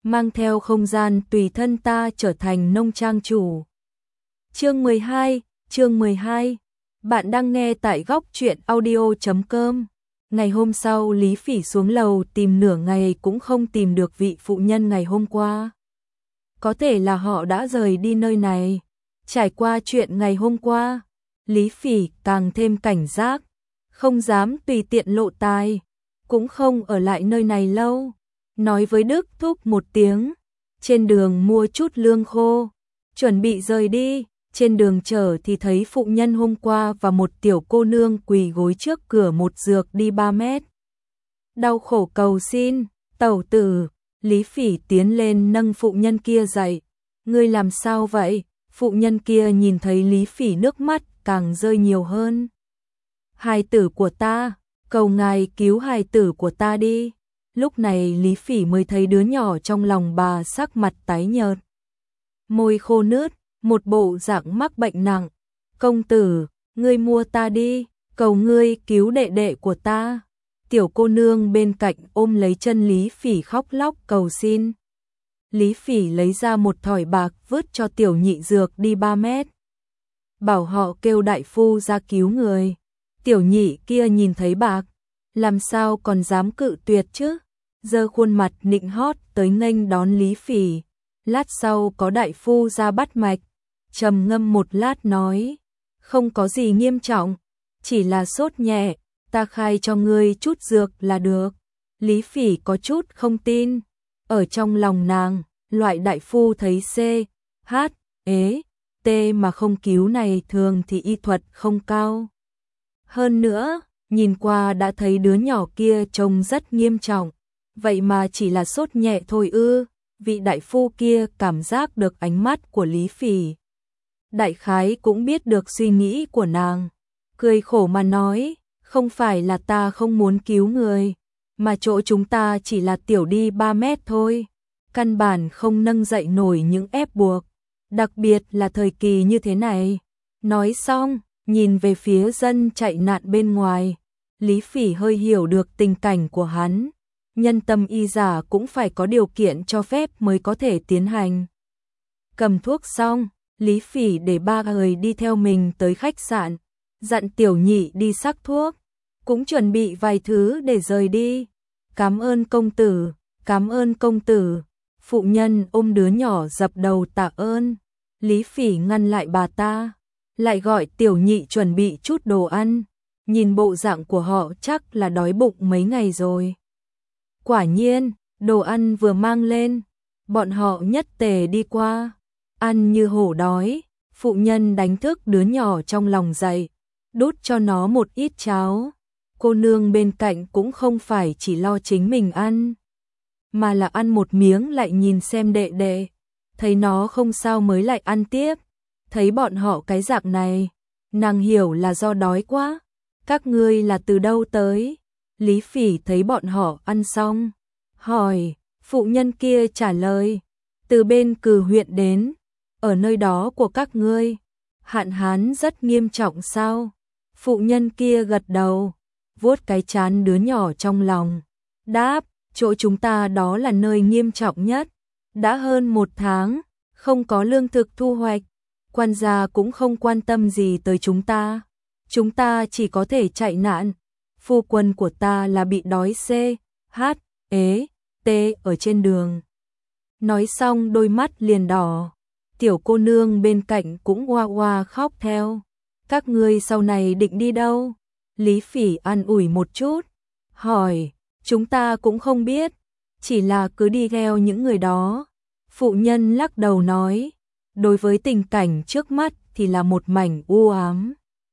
mang theo không gian tùy thân ta trở thành nông trang chủ. Chương 12, bạn đang nghe tại góc truyện audio.com. Ngày hôm sau Lý Phỉ xuống lầu tìm nửa ngày cũng không tìm được vị phụ nhân ngày hôm qua. Có thể là họ đã rời đi nơi này. Trải qua chuyện ngày hôm qua, Lý Phỉ càng thêm cảnh giác, không dám tùy tiện lộ tài, cũng không ở lại nơi này lâu. Nói với Đức Thúc một tiếng, trên đường mua chút lương khô, chuẩn bị rời đi. Trên đường chở thì thấy phụ nhân hôm qua và một tiểu cô nương quỳ gối trước cửa một dược đi 3 mét. Đau khổ cầu xin, tẩu tử. Lý Phỉ tiến lên nâng phụ nhân kia dậy. Ngươi làm sao vậy? Phụ nhân kia nhìn thấy Lý Phỉ nước mắt càng rơi nhiều hơn. Hài tử của ta, cầu ngài cứu hài tử của ta đi. Lúc này Lý Phỉ mới thấy đứa nhỏ trong lòng bà sắc mặt tái nhợt, môi khô nứt, một bộ dạng mắc bệnh nặng. Công tử, ngươi mua ta đi, cầu ngươi cứu đệ đệ của ta. Tiểu cô nương bên cạnh ôm lấy chân Lý Phỉ khóc lóc cầu xin. Lý Phỉ lấy ra một thỏi bạc vứt cho tiểu nhị dược đi 3 mét. Bảo họ kêu đại phu ra cứu người. Tiểu nhị kia nhìn thấy bạc, làm sao còn dám cự tuyệt chứ? Giơ khuôn mặt nịnh hót tới nghênh đón Lý Phỉ. Lát sau có đại phu ra bắt mạch, trầm ngâm một lát nói, không có gì nghiêm trọng, chỉ là sốt nhẹ, ta khai cho ngươi chút dược là được. Lý Phỉ có chút không tin, ở trong lòng nàng, loại đại phu thấy C, H, ế, T mà không cứu này thường thì y thuật không cao. Hơn nữa, nhìn qua đã thấy đứa nhỏ kia trông rất nghiêm trọng, vậy mà chỉ là sốt nhẹ thôi ư? Vị đại phu kia cảm giác được ánh mắt của Lý Phỉ. Đại khái cũng biết được suy nghĩ của nàng, cười khổ mà nói, không phải là ta không muốn cứu người, mà chỗ chúng ta chỉ là tiểu đi 3 mét thôi, căn bản không nâng dậy nổi những ép buộc, đặc biệt là thời kỳ như thế này. Nói xong, nhìn về phía dân chạy nạn bên ngoài, Lý Phỉ hơi hiểu được tình cảnh của hắn. Nhân tâm y giả cũng phải có điều kiện cho phép mới có thể tiến hành. Cầm thuốc xong, Lý Phỉ để 3 người đi theo mình tới khách sạn, dặn tiểu nhị đi sắc thuốc, cũng chuẩn bị vài thứ để rời đi. Cảm ơn công tử, cảm ơn công tử. Phụ nhân ôm đứa nhỏ dập đầu tạ ơn. Lý Phỉ ngăn lại bà ta, lại gọi tiểu nhị chuẩn bị chút đồ ăn. Nhìn bộ dạng của họ chắc là đói bụng mấy ngày rồi. Quả nhiên, đồ ăn vừa mang lên, bọn họ nhất tề đi qua, ăn như hổ đói. Phụ nhân đánh thức đứa nhỏ trong lòng dậy, đút cho nó một ít cháo. Cô nương bên cạnh cũng không phải chỉ lo chính mình ăn, mà là ăn một miếng lại nhìn xem đệ đệ, thấy nó không sao mới lại ăn tiếp. Thấy bọn họ cái dạng này, nàng hiểu là do đói quá. Các ngươi là từ đâu tới? Lý Phỉ thấy bọn họ ăn xong, hỏi. Phụ nhân kia trả lời, từ bên Cừ huyện đến. Ở nơi đó của các ngươi, hạn hán rất nghiêm trọng sao? Phụ nhân kia gật đầu, vuốt cái trán đứa nhỏ trong lòng, đáp, chỗ chúng ta đó là nơi nghiêm trọng nhất. Đã hơn 1 tháng, không có lương thực thu hoạch, quan gia cũng không quan tâm gì tới chúng ta. Chúng ta chỉ có thể chạy nạn. Phu quân của ta là bị đói C, H, ế, T ở trên đường. Nói xong đôi mắt liền đỏ. Tiểu cô nương bên cạnh cũng oa oa khóc theo. Các ngươi sau này định đi đâu? Lý Phỉ an ủi một chút, hỏi, chúng ta cũng không biết, chỉ là cứ đi theo những người đó. Phụ nhân lắc đầu nói, đối với tình cảnh trước mắt thì là một mảnh u ám.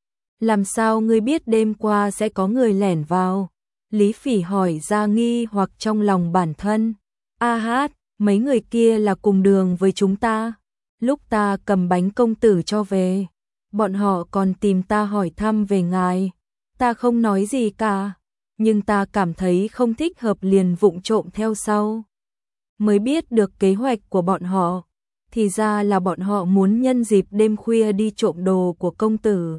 Làm sao ngươi biết đêm qua sẽ có người lẻn vào? Lý Phỉ hỏi ra nghi hoặc trong lòng bản thân. A hát, mấy người kia là cùng đường với chúng ta. Lúc ta cầm bánh công tử cho về, bọn họ còn tìm ta hỏi thăm về ngài. Ta không nói gì cả, nhưng ta cảm thấy không thích hợp liền vụng trộm theo sau. Mới biết được kế hoạch của bọn họ, thì ra là bọn họ muốn nhân dịp đêm khuya đi trộm đồ của công tử.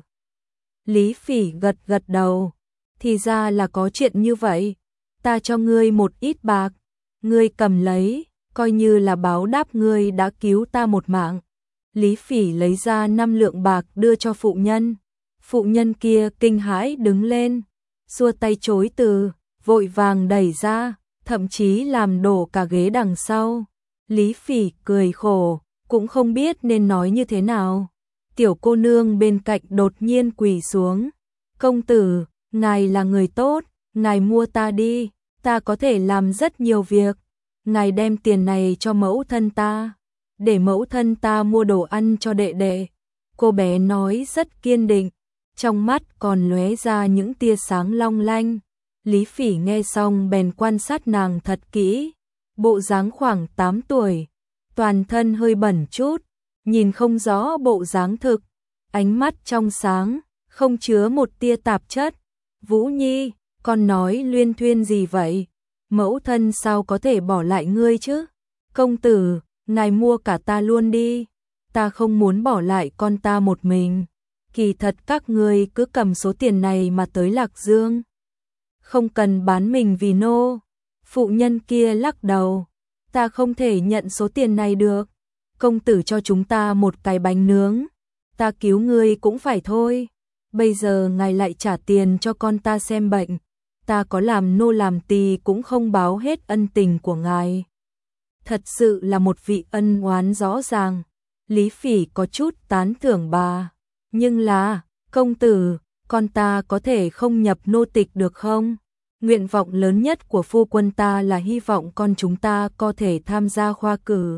Lý Phỉ gật gật đầu, thì ra là có chuyện như vậy. Ta cho ngươi một ít bạc, ngươi cầm lấy, coi như là báo đáp ngươi đã cứu ta một mạng. Lý Phỉ lấy ra 5 lượng bạc đưa cho phụ nhân. Phụ nhân kia kinh hãi đứng lên, xua tay chối từ, vội vàng đẩy ra, thậm chí làm đổ cả ghế đằng sau. Lý Phỉ cười khổ, cũng không biết nên nói như thế nào. Tiểu cô nương bên cạnh đột nhiên quỳ xuống. Công tử, ngài là người tốt, ngài mua ta đi, ta có thể làm rất nhiều việc. Ngài đem tiền này cho mẫu thân ta, để mẫu thân ta mua đồ ăn cho đệ đệ. Cô bé nói rất kiên định, trong mắt còn lóe ra những tia sáng long lanh. Lý Phỉ nghe xong bèn quan sát nàng thật kỹ, bộ dáng khoảng 8 tuổi, toàn thân hơi bẩn chút, nhìn không rõ bộ dáng thực, ánh mắt trong sáng, không chứa một tia tạp chất. Vũ Nhi, con nói luyên thuyên gì vậy? Mẫu thân sao có thể bỏ lại ngươi chứ? Công tử, ngài mua cả ta luôn đi, ta không muốn bỏ lại con ta một mình. Kỳ thật các ngươi cứ cầm số tiền này mà tới Lạc Dương, không cần bán mình vì nô. Phụ nhân kia lắc đầu, ta không thể nhận số tiền này được. Công tử cho chúng ta một cái bánh nướng, ta cứu ngươi cũng phải thôi. Bây giờ ngài lại trả tiền cho con ta xem bệnh, ta có làm nô làm tỳ cũng không báo hết ân tình của ngài. Thật sự là một vị ân oán rõ ràng. Lý Phỉ có chút tán thưởng bà, nhưng là, công tử, con ta có thể không nhập nô tịch được không? Nguyện vọng lớn nhất của phu quân ta là hy vọng con chúng ta có thể tham gia khoa cử,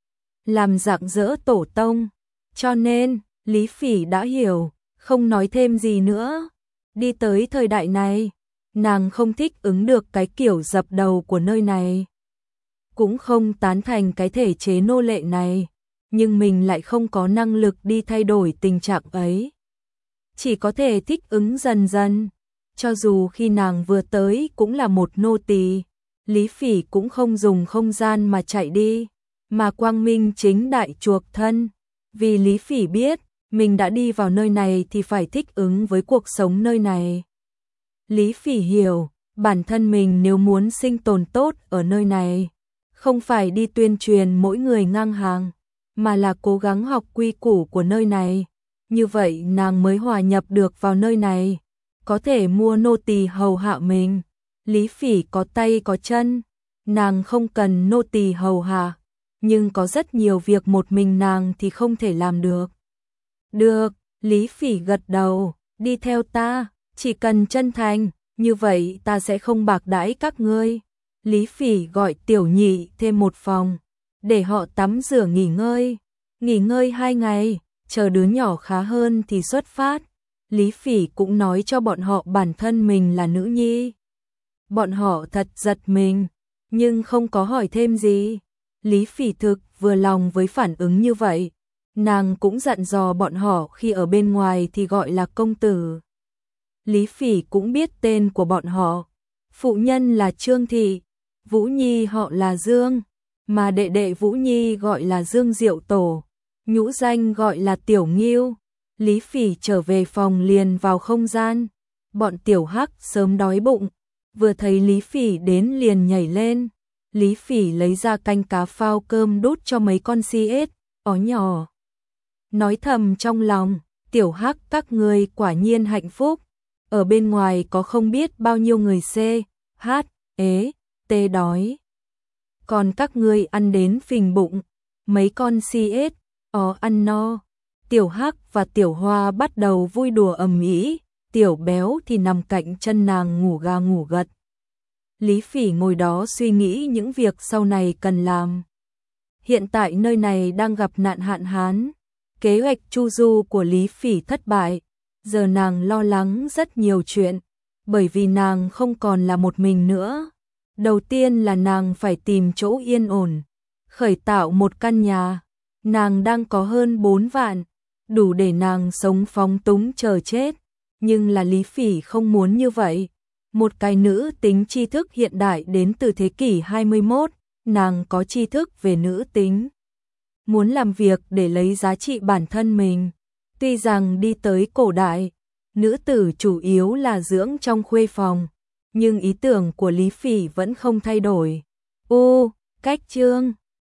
làm rạng rỡ tổ tông. Cho nên, Lý Phỉ đã hiểu, không nói thêm gì nữa. Đi tới thời đại này, nàng không thích ứng được cái kiểu dập đầu của nơi này, cũng không tán thành cái thể chế nô lệ này, nhưng mình lại không có năng lực đi thay đổi tình trạng ấy. Chỉ có thể thích ứng dần dần, cho dù khi nàng vừa tới cũng là một nô tỳ. Lý Phỉ cũng không dùng không gian mà chạy đi, mà quang minh chính đại chuộc thân, vì Lý Phỉ biết, mình đã đi vào nơi này thì phải thích ứng với cuộc sống nơi này. Lý Phỉ hiểu, bản thân mình nếu muốn sinh tồn tốt ở nơi này, không phải đi tuyên truyền mỗi người ngang hàng, mà là cố gắng học quy củ của nơi này. Như vậy nàng mới hòa nhập được vào nơi này, có thể mua nô tỳ hầu hạ mình. Lý Phỉ có tay có chân, nàng không cần nô tỳ hầu hạ, nhưng có rất nhiều việc một mình nàng thì không thể làm được. Được, Lý Phỉ gật đầu, đi theo ta, chỉ cần chân thành, như vậy ta sẽ không bạc đãi các ngươi. Lý Phỉ gọi Tiểu Nhị thêm một phòng, để họ tắm rửa nghỉ ngơi 2 ngày, chờ đứa nhỏ khá hơn thì xuất phát. Lý Phỉ cũng nói cho bọn họ bản thân mình là nữ nhi. Bọn họ thật giật mình, nhưng không có hỏi thêm gì. Lý Phỉ thực vừa lòng với phản ứng như vậy. Nàng cũng dặn dò bọn họ khi ở bên ngoài thì gọi là công tử. Lý Phỉ cũng biết tên của bọn họ. Phụ nhân là Trương Thị, Vũ Nhi họ là Dương, mà đệ đệ Vũ Nhi gọi là Dương Diệu Tổ, nhũ danh gọi là Tiểu Ngưu. Lý Phỉ trở về phòng liền vào không gian. Bọn Tiểu Hắc sớm đói bụng, vừa thấy Lý Phỉ đến liền nhảy lên. Lý Phỉ lấy ra canh cá phao cơm đút cho mấy con si ếch ó nhỏ, nói thầm trong lòng, Tiểu Hắc các ngươi quả nhiên hạnh phúc, ở bên ngoài có không biết bao nhiêu người tê đói, còn các ngươi ăn đến phình bụng. Mấy con si ếch ó ăn no, Tiểu Hắc và Tiểu Hoa bắt đầu vui đùa ầm ĩ, Tiểu Béo thì nằm cạnh chân nàng ngủ ga ngủ gật. Lý Phỉ ngồi đó suy nghĩ những việc sau này cần làm. Hiện tại nơi này đang gặp nạn hạn hán, kế hoạch chu du của Lý Phỉ thất bại, giờ nàng lo lắng rất nhiều chuyện, bởi vì nàng không còn là một mình nữa. Đầu tiên là nàng phải tìm chỗ yên ổn, khởi tạo một căn nhà. Nàng đang có hơn 4 vạn, đủ để nàng sống phóng túng chờ chết, nhưng là Lý Phỉ không muốn như vậy. Một cái nữ tính tri thức hiện đại đến từ thế kỷ 21, nàng có tri thức về nữ tính, muốn làm việc để lấy giá trị bản thân mình. Tuy rằng đi tới cổ đại, nữ tử chủ yếu là dưỡng trong khuê phòng, nhưng ý tưởng của Lý Phỉ vẫn không thay đổi. Cách chương